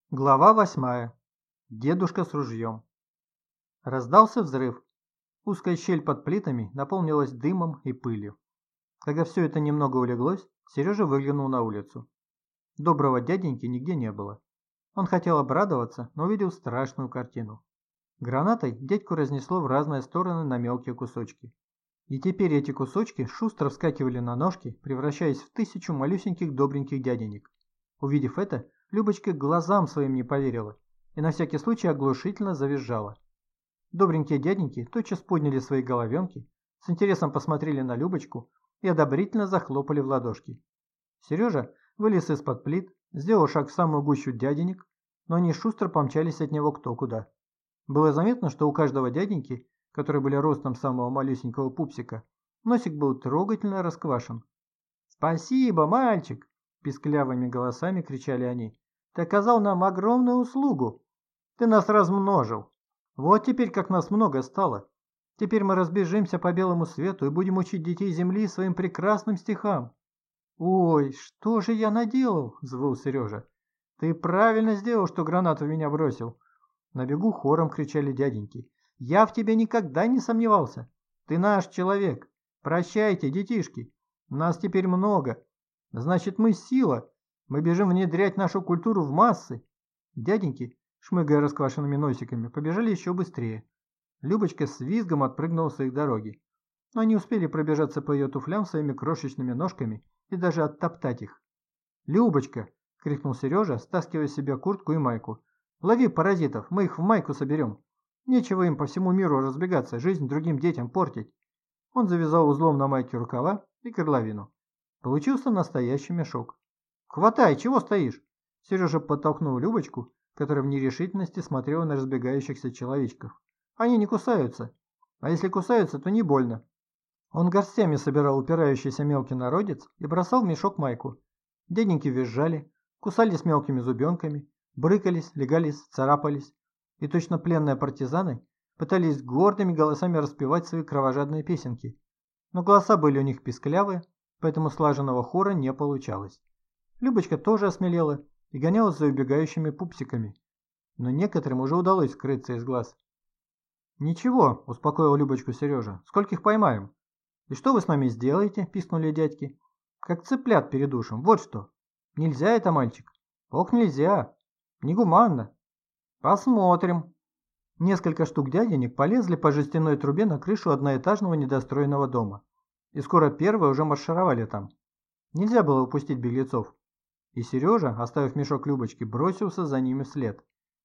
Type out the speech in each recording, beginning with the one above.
Глава 8. Дедушка с ружьем. Раздался взрыв. Узкая щель под плитами наполнилась дымом и пылью. Когда все это немного улеглось, Сережа выглянул на улицу. Доброго дяденьки нигде не было. Он хотел обрадоваться, но увидел страшную картину. Гранатой дядьку разнесло в разные стороны на мелкие кусочки. И теперь эти кусочки шустро вскакивали на ножки, превращаясь в 1000 малюсеньких добреньких дяденек. Увидев это, Любочка глазам своим не поверила и на всякий случай оглушительно завизжала. Добренькие дяденьки тотчас подняли свои головенки, с интересом посмотрели на Любочку и одобрительно захлопали в ладошки. Сережа вылез из-под плит, сделал шаг в самую гущу дяденек, но они шустро помчались от него кто куда. Было заметно, что у каждого дяденьки, которые были ростом самого малюсенького пупсика, носик был трогательно расквашен. «Спасибо, мальчик!» – писклявыми голосами кричали они. «Ты оказал нам огромную услугу. Ты нас размножил. Вот теперь как нас много стало. Теперь мы разбежимся по белому свету и будем учить детей земли своим прекрасным стихам». «Ой, что же я наделал?» – взвыл Сережа. «Ты правильно сделал, что гранату в меня бросил». На бегу хором кричали дяденьки. «Я в тебе никогда не сомневался. Ты наш человек. Прощайте, детишки. Нас теперь много. Значит, мы сила. Мы бежим внедрять нашу культуру в массы». Дяденьки, шмыгая расквашенными носиками, побежали еще быстрее. Любочка с визгом отпрыгнула с их дороги. Но они успели пробежаться по ее туфлям своими крошечными ножками и даже оттоптать их. «Любочка!» — крикнул Сережа, стаскивая с себя куртку и майку. «Лови паразитов, мы их в майку соберем. Нечего им по всему миру разбегаться, жизнь другим детям портить». Он завязал узлом на майке рукава и горловину. Получился настоящий мешок. «Хватай, чего стоишь?» Сережа подтолкнул Любочку, которая в нерешительности смотрела на разбегающихся человечков. «Они не кусаются. А если кусаются, то не больно». Он горстями собирал упирающийся мелкий народец и бросал в мешок майку. Дяденьки визжали, кусались мелкими зубенками, брыкались, легались, царапались. И точно пленные партизаны пытались гордыми голосами распевать свои кровожадные песенки. Но голоса были у них писклявые, поэтому слаженного хора не получалось. Любочка тоже осмелела и гонялась за убегающими пупсиками. Но некоторым уже удалось скрыться из глаз. «Ничего», – успокоил Любочку Сережа, – «скольких поймаем?» «И что вы с нами сделаете?» – пискнули дядьки. «Как цыплят передушим, вот что. Нельзя это, мальчик. Ох, нельзя. Негуманно. Посмотрим». Несколько штук дяденек полезли по жестяной трубе на крышу одноэтажного недостроенного дома. И скоро первые уже маршировали там. Нельзя было упустить беглецов. И Сережа, оставив мешок Любочки, бросился за ними вслед.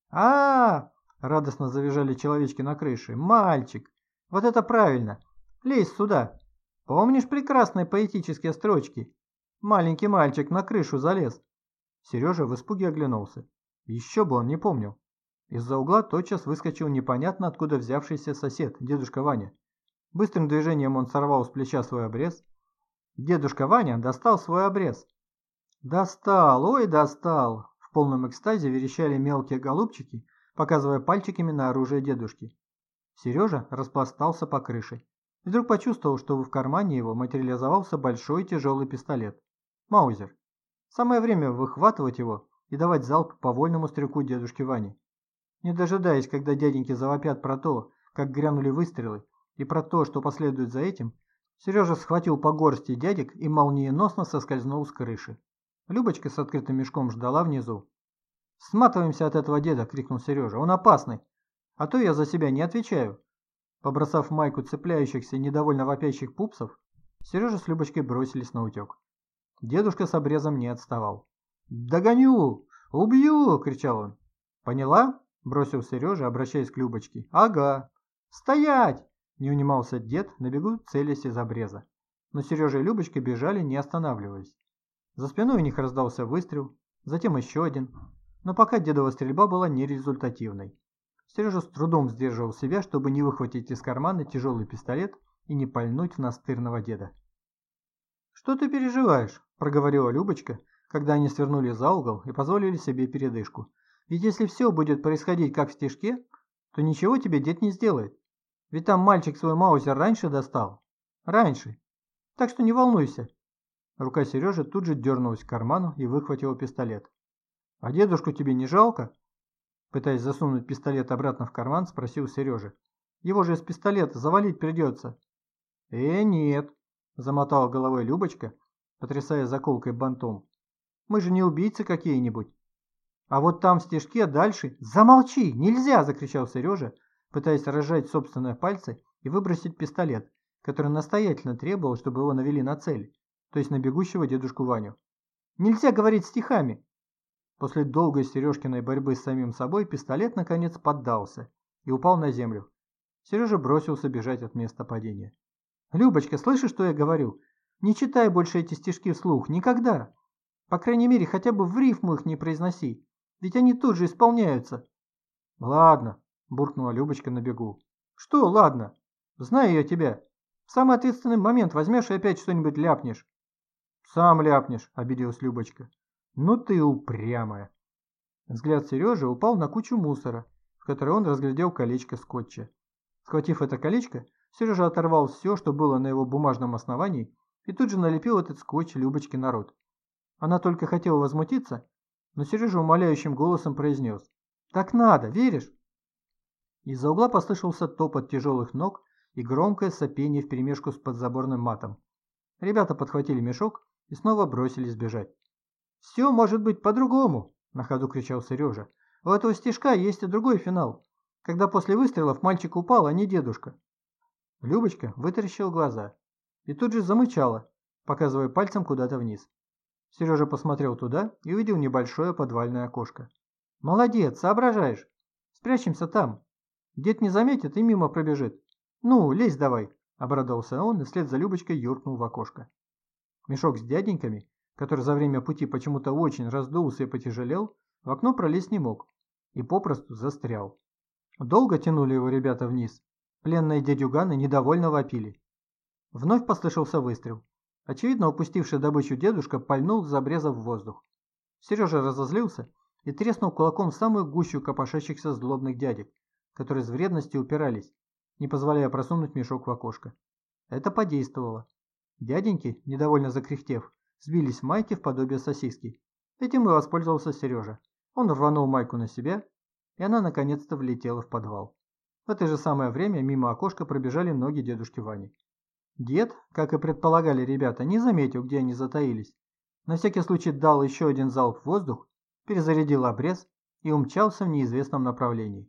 а радостно завизжали человечки на крыше. «Мальчик! Вот это правильно! Лезь сюда! Помнишь прекрасные поэтические строчки? Маленький мальчик на крышу залез!» Сережа в испуге оглянулся. Еще бы он не помнил. Из-за угла тотчас выскочил непонятно откуда взявшийся сосед, дедушка Ваня. Быстрым движением он сорвал с плеча свой обрез. Дедушка Ваня достал свой обрез. «Достал, ой, достал!» В полном экстазе верещали мелкие голубчики, показывая пальчиками на оружие дедушки. Сережа распластался по крыше. И вдруг почувствовал, что в кармане его материализовался большой тяжелый пистолет. Маузер. Самое время выхватывать его и давать залп по вольному стрелку дедушки Вани. Не дожидаясь, когда дяденьки завопят про то, как грянули выстрелы, и про то, что последует за этим, Сережа схватил по горсти дядек и молниеносно соскользнул с крыши. Любочка с открытым мешком ждала внизу. «Сматываемся от этого деда!» — крикнул Сережа. «Он опасный! А то я за себя не отвечаю!» Побросав в майку цепляющихся и недовольно вопящих пупсов, Сережа с Любочкой бросились на утек. Дедушка с обрезом не отставал. «Догоню! Убью!» — кричал он. «Поняла?» — бросил Сережа, обращаясь к Любочке. «Ага! Стоять!» — не унимался дед, на бегу целясь из обреза. Но Сережа и Любочка бежали, не останавливаясь. За спиной у них раздался выстрел, затем еще один. Но пока дедова стрельба была нерезультативной. Сережа с трудом сдерживал себя, чтобы не выхватить из кармана тяжелый пистолет и не пальнуть в настырного деда. «Что ты переживаешь?» – проговорила Любочка, когда они свернули за угол и позволили себе передышку. «Ведь если все будет происходить как в стишке, то ничего тебе дед не сделает. Ведь там мальчик свой маузер раньше достал. Раньше. Так что не волнуйся». Рука Сережи тут же дернулась к карману и выхватила пистолет. А дедушку тебе не жалко? Пытаясь засунуть пистолет обратно в карман, спросил Сережа. Его же из пистолета завалить придется. Нет, замотала головой Любочка, потрясая заколкой бантом. Мы же не убийцы какие-нибудь. А вот там в стежке дальше... Замолчи! Нельзя! Закричал Сережа, пытаясь разжать собственные пальцы и выбросить пистолет, который настоятельно требовал, чтобы его навели на цель, то есть на бегущего дедушку Ваню. Нельзя говорить стихами! После долгой Сережкиной борьбы с самим собой пистолет наконец поддался и упал на землю. Сережа бросился бежать от места падения. «Любочка, слышишь, что я говорю? Не читай больше эти стишки вслух. Никогда. По крайней мере, хотя бы в рифму их не произноси. Ведь они тут же исполняются». «Ладно», – буркнула Любочка на бегу. «Что ладно? Знаю я тебя. В самый ответственный момент возьмешь и опять что-нибудь ляпнешь». «Сам ляпнешь», – обиделась Любочка. «Ну ты упрямая». Взгляд Сережи упал на кучу мусора, в которой он разглядел колечко скотча. Схватив это колечко, Сережа оторвал все, что было на его бумажном основании, и тут же налепил этот скотч Любочке на рот. Она только хотела возмутиться, но Сережа умоляющим голосом произнес: «Так надо, веришь?» Из-за угла послышался топот тяжелых ног и громкое сопение вперемешку с подзаборным матом. Ребята подхватили мешок и снова бросились бежать. «Все может быть по-другому!» – на ходу кричал Сережа. «У этого стишка есть и другой финал, когда после выстрелов мальчик упал, а не дедушка». Любочка вытаращила глаза и тут же замычала, показывая пальцем куда-то вниз. Сережа посмотрел туда и увидел небольшое подвальное окошко. «Молодец, соображаешь! Спрячемся там. Дед не заметит и мимо пробежит. Ну, лезь давай!» – обрадовался он и вслед за Любочкой юркнул в окошко. Мешок с дяденьками, который за время пути почему-то очень раздулся и потяжелел, в окно пролезть не мог и попросту застрял. Долго тянули его ребята вниз. Пленные дядюганы недовольно вопили. Вновь послышался выстрел. Очевидно, упустивший добычу дедушка пальнул, забрезав в воздух. Сережа разозлился и треснул кулаком в самую гущу копошащихся злобных дядек, которые с вредностью упирались, не позволяя просунуть мешок в окошко. Это подействовало. Дяденьки, недовольно закряхтев, сбились в майки в подобие сосиски. Этим и воспользовался Сережа. Он рванул майку на себя, и она наконец-то влетела в подвал. В это же самое время мимо окошка пробежали ноги дедушки Вани. Дед, как и предполагали ребята, не заметил, где они затаились. На всякий случай дал еще один залп в воздух, перезарядил обрез и умчался в неизвестном направлении.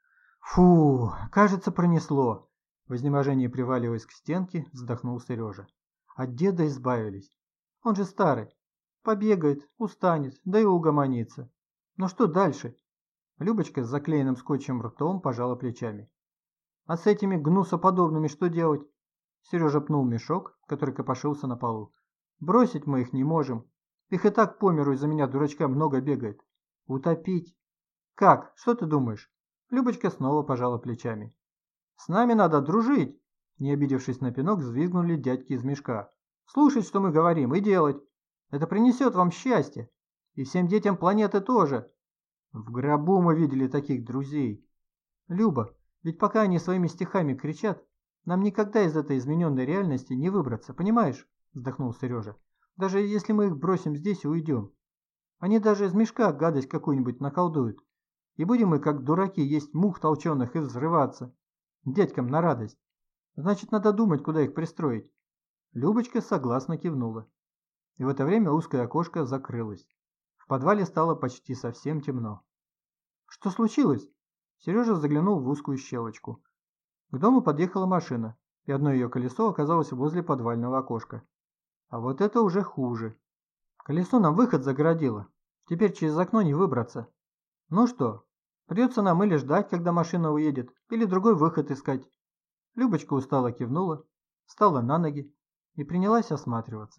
«Фу, кажется, пронесло!» В изнеможении приваливаясь к стенке, вздохнул Сережа. От деда избавились. Он же старый. Побегает, устанет, да и угомонится. Но что дальше? Любочка с заклеенным скотчем ртом пожала плечами. А с этими гнусоподобными что делать? Сережа пнул мешок, который копошился на полу. Бросить мы их не можем. Их и так по миру из-за меня дурачка много бегает. Утопить? Как? Что ты думаешь? Любочка снова пожала плечами. С нами надо дружить. Не обидевшись на пинок, взвизгнули дядьки из мешка. Слушать, что мы говорим, и делать. Это принесет вам счастье. И всем детям планеты тоже. В гробу мы видели таких друзей. Люба, ведь пока они своими стихами кричат, нам никогда из этой измененной реальности не выбраться, понимаешь? Вздохнул Сережа. Даже если мы их бросим здесь и уйдем. Они даже из мешка гадость какую-нибудь наколдуют. И будем мы, как дураки, есть мух толченых и взрываться. Дядькам на радость. Значит, надо думать, куда их пристроить. Любочка согласно кивнула. И в это время узкое окошко закрылось. В подвале стало почти совсем темно. Что случилось? Сережа заглянул в узкую щелочку. К дому подъехала машина, и одно ее колесо оказалось возле подвального окошка. А вот это уже хуже. Колесо нам выход загородило. Теперь через окно не выбраться. Ну что, придется нам или ждать, когда машина уедет, или другой выход искать. Любочка устало кивнула, встала на ноги и принялась осматриваться.